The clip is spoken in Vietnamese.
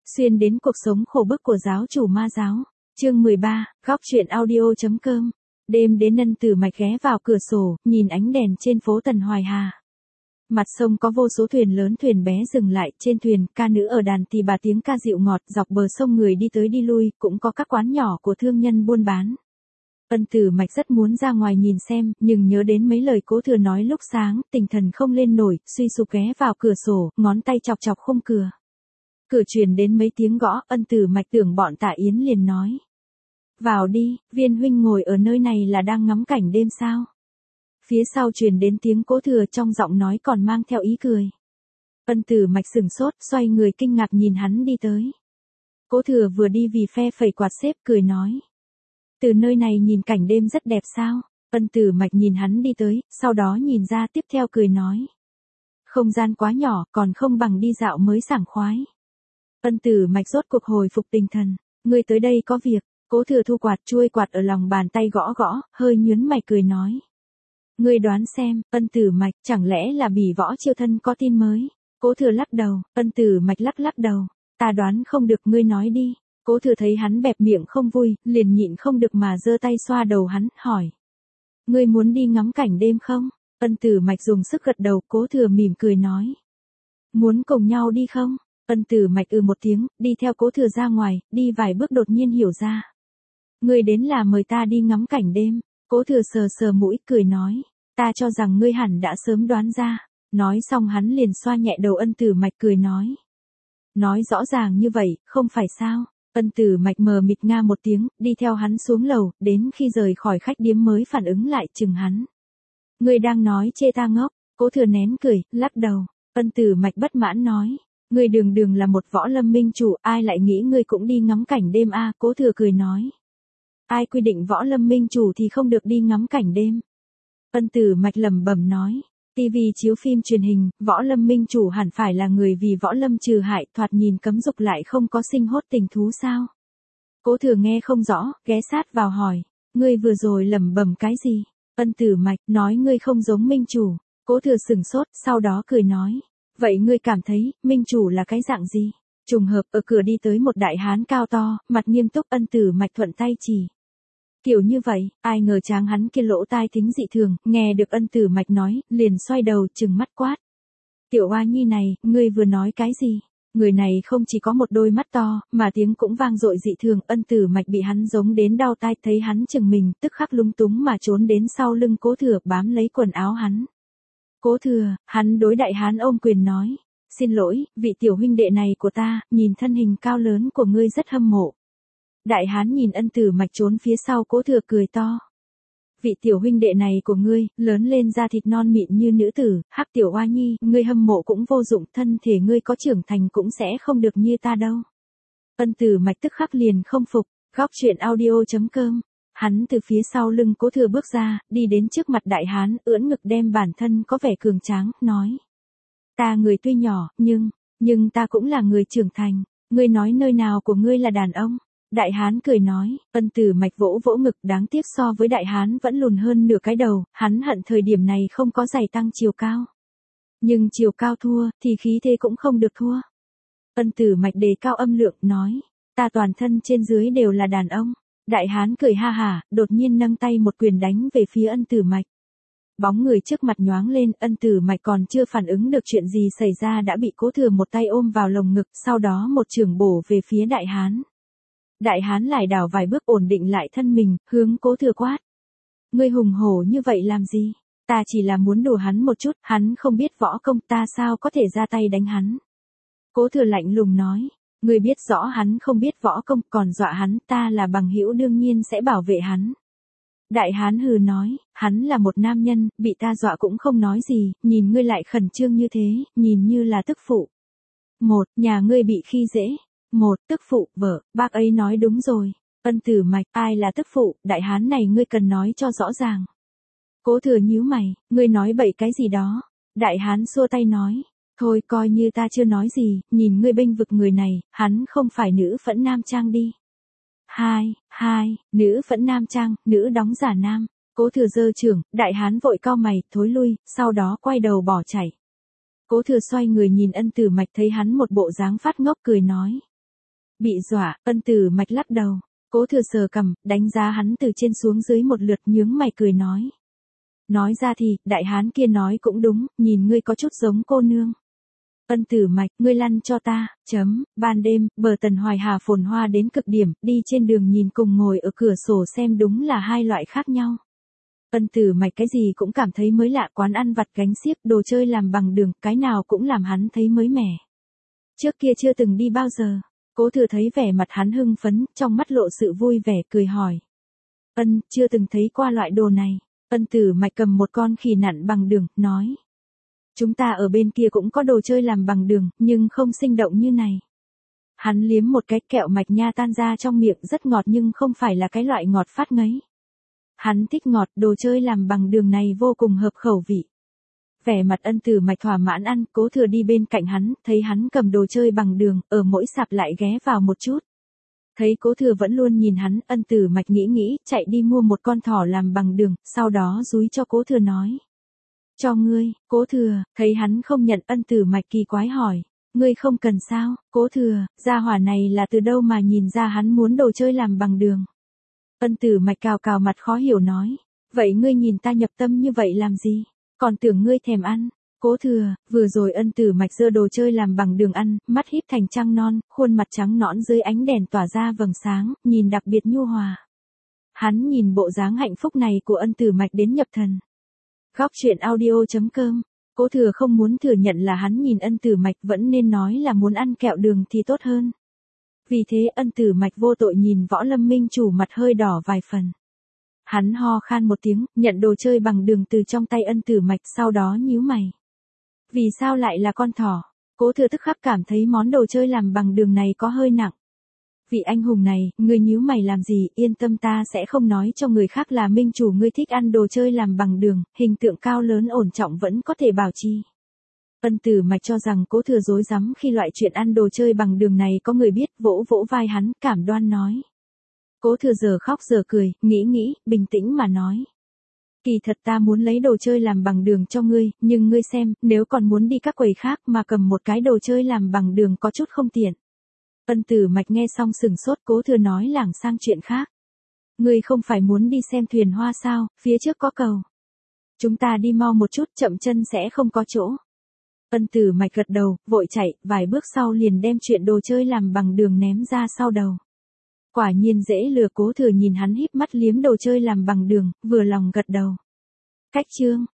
Xuyên đến cuộc sống khổ bức của giáo chủ ma giáo. Chương 13, góc truyện audio.com. Đêm đến Ân Tử Mạch ghé vào cửa sổ, nhìn ánh đèn trên phố Tần Hoài Hà. Mặt sông có vô số thuyền lớn thuyền bé dừng lại, trên thuyền, ca nữ ở đàn tỳ bà tiếng ca dịu ngọt, dọc bờ sông người đi tới đi lui, cũng có các quán nhỏ của thương nhân buôn bán. Ân Tử Mạch rất muốn ra ngoài nhìn xem, nhưng nhớ đến mấy lời Cố Thừa nói lúc sáng, tinh thần không lên nổi, suy sụp ghé vào cửa sổ, ngón tay chọc chọc khung cửa. Cửa truyền đến mấy tiếng gõ, Ân Tử Mạch tưởng bọn Tạ Yến liền nói: "Vào đi, Viên huynh ngồi ở nơi này là đang ngắm cảnh đêm sao?" Phía sau truyền đến tiếng Cố Thừa, trong giọng nói còn mang theo ý cười. Ân Tử Mạch sửng sốt, xoay người kinh ngạc nhìn hắn đi tới. Cố Thừa vừa đi vì phe phẩy quạt xếp, cười nói: "Từ nơi này nhìn cảnh đêm rất đẹp sao?" Ân Tử Mạch nhìn hắn đi tới, sau đó nhìn ra tiếp theo cười nói: "Không gian quá nhỏ, còn không bằng đi dạo mới sảng khoái." Ân Tử Mạch rốt cuộc hồi phục tinh thần: "Ngươi tới đây có việc?" Cố Thừa thu quạt, chuôi quạt ở lòng bàn tay gõ gõ, hơi nhướng mày cười nói: "Ngươi đoán xem." Ân Tử Mạch: "Chẳng lẽ là Bỉ Võ Chiêu thân có tin mới?" Cố Thừa lắc đầu. Ân Tử Mạch lắc đầu: "Ta đoán không được, ngươi nói đi." Cố Thừa thấy hắn bẹp miệng không vui, liền nhịn không được mà giơ tay xoa đầu hắn, hỏi: "Ngươi muốn đi ngắm cảnh đêm không?" Ân Tử Mạch dùng sức gật đầu. Cố Thừa mỉm cười nói: "Muốn cùng nhau đi không?" Ân Tử Mạch một tiếng, đi theo Cố Thừa ra ngoài, đi vài bước đột nhiên hiểu ra: "Ngươi đến là mời ta đi ngắm cảnh đêm." Cố Thừa sờ sờ mũi, cười nói: "Ta cho rằng ngươi hẳn đã sớm đoán ra." Nói xong hắn liền xoa nhẹ đầu Ân Tử Mạch, cười nói: "Nói rõ ràng như vậy, không phải sao?" Ân Tử Mạch mờ mịt nga một tiếng, đi theo hắn xuống lầu, đến khi rời khỏi khách điếm mới phản ứng lại, chừng hắn: "Ngươi đang nói chê ta ngốc?" Cố Thừa nén cười, lắc đầu. Ân Tử Mạch bất mãn nói: "Ngươi đường đường là một võ lâm minh chủ, ai lại nghĩ ngươi cũng đi ngắm cảnh đêm a?" Cố Thừa cười nói: "Ai quy định võ lâm minh chủ thì không được đi ngắm cảnh đêm?" Ân Tử Mạch lẩm bẩm nói: "TV chiếu phim truyền hình, võ lâm minh chủ hẳn phải là người vì võ lâm trừ hại, thoạt nhìn cấm dục lại không có sinh hốt tình thú sao?" Cố Thừa nghe không rõ, ghé sát vào hỏi: "Ngươi vừa rồi lẩm bẩm cái gì?" Ân Tử Mạch nói: "Ngươi không giống minh chủ." Cố Thừa sửng sốt, sau đó cười nói: "Vậy ngươi cảm thấy, minh chủ là cái dạng gì?" Trùng hợp, ở cửa đi tới một đại hán cao to, mặt nghiêm túc. Ân Tử Mạch thuận tay chỉ: "Kiểu như vậy." Ai ngờ tráng hắn kia lỗ tai thính dị thường, nghe được Ân Tử Mạch nói, liền xoay đầu trừng mắt quát: "Tiểu oa nhi này, ngươi vừa nói cái gì?" Người này không chỉ có một đôi mắt to, mà tiếng cũng vang dội dị thường. Ân Tử Mạch bị hắn giống đến đau tai, thấy hắn chừng mình, tức khắc lúng túng mà trốn đến sau lưng Cố Thừa, bám lấy quần áo hắn. "Cố Thừa." Hắn đối đại hán ôm quyền nói: "Xin lỗi, vị tiểu huynh đệ này của ta, nhìn thân hình cao lớn của ngươi rất hâm mộ." Đại hán nhìn Ân Tử Mạch trốn phía sau Cố Thừa, cười to: "Vị tiểu huynh đệ này của ngươi, lớn lên da thịt non mịn như nữ tử, hắc tiểu oa nhi, ngươi hâm mộ cũng vô dụng, thân thể ngươi có trưởng thành cũng sẽ không được như ta đâu." Ân Tử Mạch tức khắc liền không phục. Góc truyện audio.com. Hắn từ phía sau lưng Cố Thừa bước ra, đi đến trước mặt đại hán, ưỡn ngực đem bản thân có vẻ cường tráng, nói: "Ta người tuy nhỏ, nhưng ta cũng là người trưởng thành. Ngươi nói nơi nào của ngươi là đàn ông?" Đại hán cười nói. Ân Tử Mạch vỗ vỗ ngực, đáng tiếc so với đại hán vẫn lùn hơn nửa cái đầu, hắn hận thời điểm này không có giày tăng chiều cao. Nhưng chiều cao thua, thì khí thế cũng không được thua. Ân Tử Mạch đề cao âm lượng, nói: "Ta toàn thân trên dưới đều là đàn ông." Đại hán cười ha hả, đột nhiên nâng tay một quyền đánh về phía Ân Tử Mạch. Bóng người trước mặt nhoáng lên, Ân Tử Mạch còn chưa phản ứng được chuyện gì xảy ra đã bị Cố Thừa một tay ôm vào lồng ngực, sau đó một chưởng bổ về phía đại hán. Đại hán lảo đảo vài bước ổn định lại thân mình, hướng Cố Thừa quát: "Ngươi hùng hổ như vậy làm gì? Ta chỉ là muốn đùa hắn một chút, hắn không biết võ công, ta sao có thể ra tay đánh hắn?" Cố Thừa lạnh lùng nói: "Ngươi biết rõ hắn không biết võ công, còn dọa hắn, ta là bằng hữu đương nhiên sẽ bảo vệ hắn." Đại hán hừ nói: "Hắn là một nam nhân, bị ta dọa cũng không nói gì, nhìn ngươi lại khẩn trương như thế, nhìn như là tức phụ. Một, nhà ngươi bị khi dễ. Một, tức phụ, vợ, bác ấy nói đúng rồi." Ân Tử Mạch: "Ai là tức phụ, đại hán này ngươi cần nói cho rõ ràng." Cố Thừa nhíu mày: "Ngươi nói bậy cái gì đó?" Đại hán xua tay nói: "Thôi coi như ta chưa nói gì, nhìn ngươi bênh vực người này, hắn không phải nữ phẫn nam trang đi." Hai, nữ phẫn nam trang, nữ đóng giả nam. Cố Thừa giơ chưởng, đại hán vội cau mày, thối lui, sau đó quay đầu bỏ chạy. Cố Thừa xoay người nhìn Ân Tử Mạch, thấy hắn một bộ dáng phát ngốc, cười nói: Bị dọa, Ân Tử Mạch lắc đầu. Cố Thừa sờ cằm, đánh giá hắn từ trên xuống dưới một lượt, nhướng mày cười nói. Nói ra thì, đại hán kia nói cũng đúng, nhìn ngươi có chút giống cô nương. Ân Tử Mạch, ngươi lăn cho ta, ban đêm, bờ Tần Hoài Hà phồn hoa đến cực điểm, đi trên đường nhìn cùng ngồi ở cửa sổ xem đúng là hai loại khác nhau. Ân Tử Mạch cái gì cũng cảm thấy mới lạ, quán ăn vặt gánh xiếc, đồ chơi làm bằng đường, cái nào cũng làm hắn thấy mới mẻ. Trước kia chưa từng đi bao giờ. Cố Thừa thấy vẻ mặt hắn hưng phấn, trong mắt lộ sự vui vẻ, cười hỏi. Chưa từng thấy qua loại đồ này. Ân Tử Mạch cầm một con khỉ nặn bằng đường, nói. Chúng ta ở bên kia cũng có đồ chơi làm bằng đường, nhưng không sinh động như này. Hắn liếm một cái, kẹo mạch nha tan ra trong miệng, rất ngọt nhưng không phải là cái loại ngọt phát ngấy. Hắn thích ngọt, đồ chơi làm bằng đường này vô cùng hợp khẩu vị. Vẻ mặt Ân Tử Mạch thỏa mãn ăn, Cố Thừa đi bên cạnh hắn, thấy hắn cầm đồ chơi bằng đường, ở mỗi sạp lại ghé vào một chút. Thấy Cố Thừa vẫn luôn nhìn hắn, Ân Tử Mạch nghĩ, chạy đi mua một con thỏ làm bằng đường, sau đó dúi cho Cố Thừa nói. Cho ngươi. Cố Thừa, thấy hắn không nhận, Ân Tử Mạch kỳ quái hỏi. Ngươi không cần sao? Cố Thừa, gia hỏa này là từ đâu mà nhìn ra hắn muốn đồ chơi làm bằng đường? Ân Tử Mạch cào cào mặt khó hiểu nói. Vậy ngươi nhìn ta nhập tâm như vậy làm gì? Còn tưởng ngươi thèm ăn. Cố Thừa, vừa rồi Ân Tử Mạch giơ đồ chơi làm bằng đường ăn, mắt híp thành trăng non, khuôn mặt trắng nõn dưới ánh đèn tỏa ra vầng sáng, nhìn đặc biệt nhu hòa. Hắn nhìn bộ dáng hạnh phúc này của Ân Tử Mạch đến nhập thần. Góc truyện audio.com. Cố Thừa không muốn thừa nhận là hắn nhìn Ân Tử Mạch, vẫn nên nói là muốn ăn kẹo đường thì tốt hơn. Vì thế Ân Tử Mạch vô tội nhìn Võ Lâm Minh chủ, mặt hơi đỏ vài phần. Hắn ho khan một tiếng, nhận đồ chơi bằng đường từ trong tay Ân Tử Mạch, sau đó nhíu mày. Vì sao lại là con thỏ? Cố Thừa tức khắc cảm thấy món đồ chơi làm bằng đường này có hơi nặng. Vị anh hùng này, ngươi nhíu mày làm gì? Yên tâm, ta sẽ không nói cho người khác là minh chủ ngươi thích ăn đồ chơi làm bằng đường, hình tượng cao lớn ổn trọng vẫn có thể bảo trì. Ân Tử Mạch cho rằng Cố Thừa dối rắm khi loại chuyện ăn đồ chơi bằng đường này có người biết, vỗ vỗ vai hắn, cảm đoan nói. Cố Thừa giờ khóc giờ cười, nghĩ, bình tĩnh mà nói. Kỳ thật ta muốn lấy đồ chơi làm bằng đường cho ngươi, nhưng ngươi xem, nếu còn muốn đi các quầy khác mà cầm một cái đồ chơi làm bằng đường có chút không tiện. Ân Tử Mạch nghe xong sừng sốt, Cố Thừa nói lảng sang chuyện khác. Ngươi không phải muốn đi xem thuyền hoa sao, phía trước có cầu. Chúng ta đi mau một chút, chậm chân sẽ không có chỗ. Ân Tử Mạch gật đầu, vội chạy, vài bước sau liền đem chuyện đồ chơi làm bằng đường ném ra sau đầu. Quả nhiên dễ lừa. Cố Thừa nhìn hắn híp mắt liếm đồ chơi làm bằng đường, vừa lòng gật đầu. Cách chương.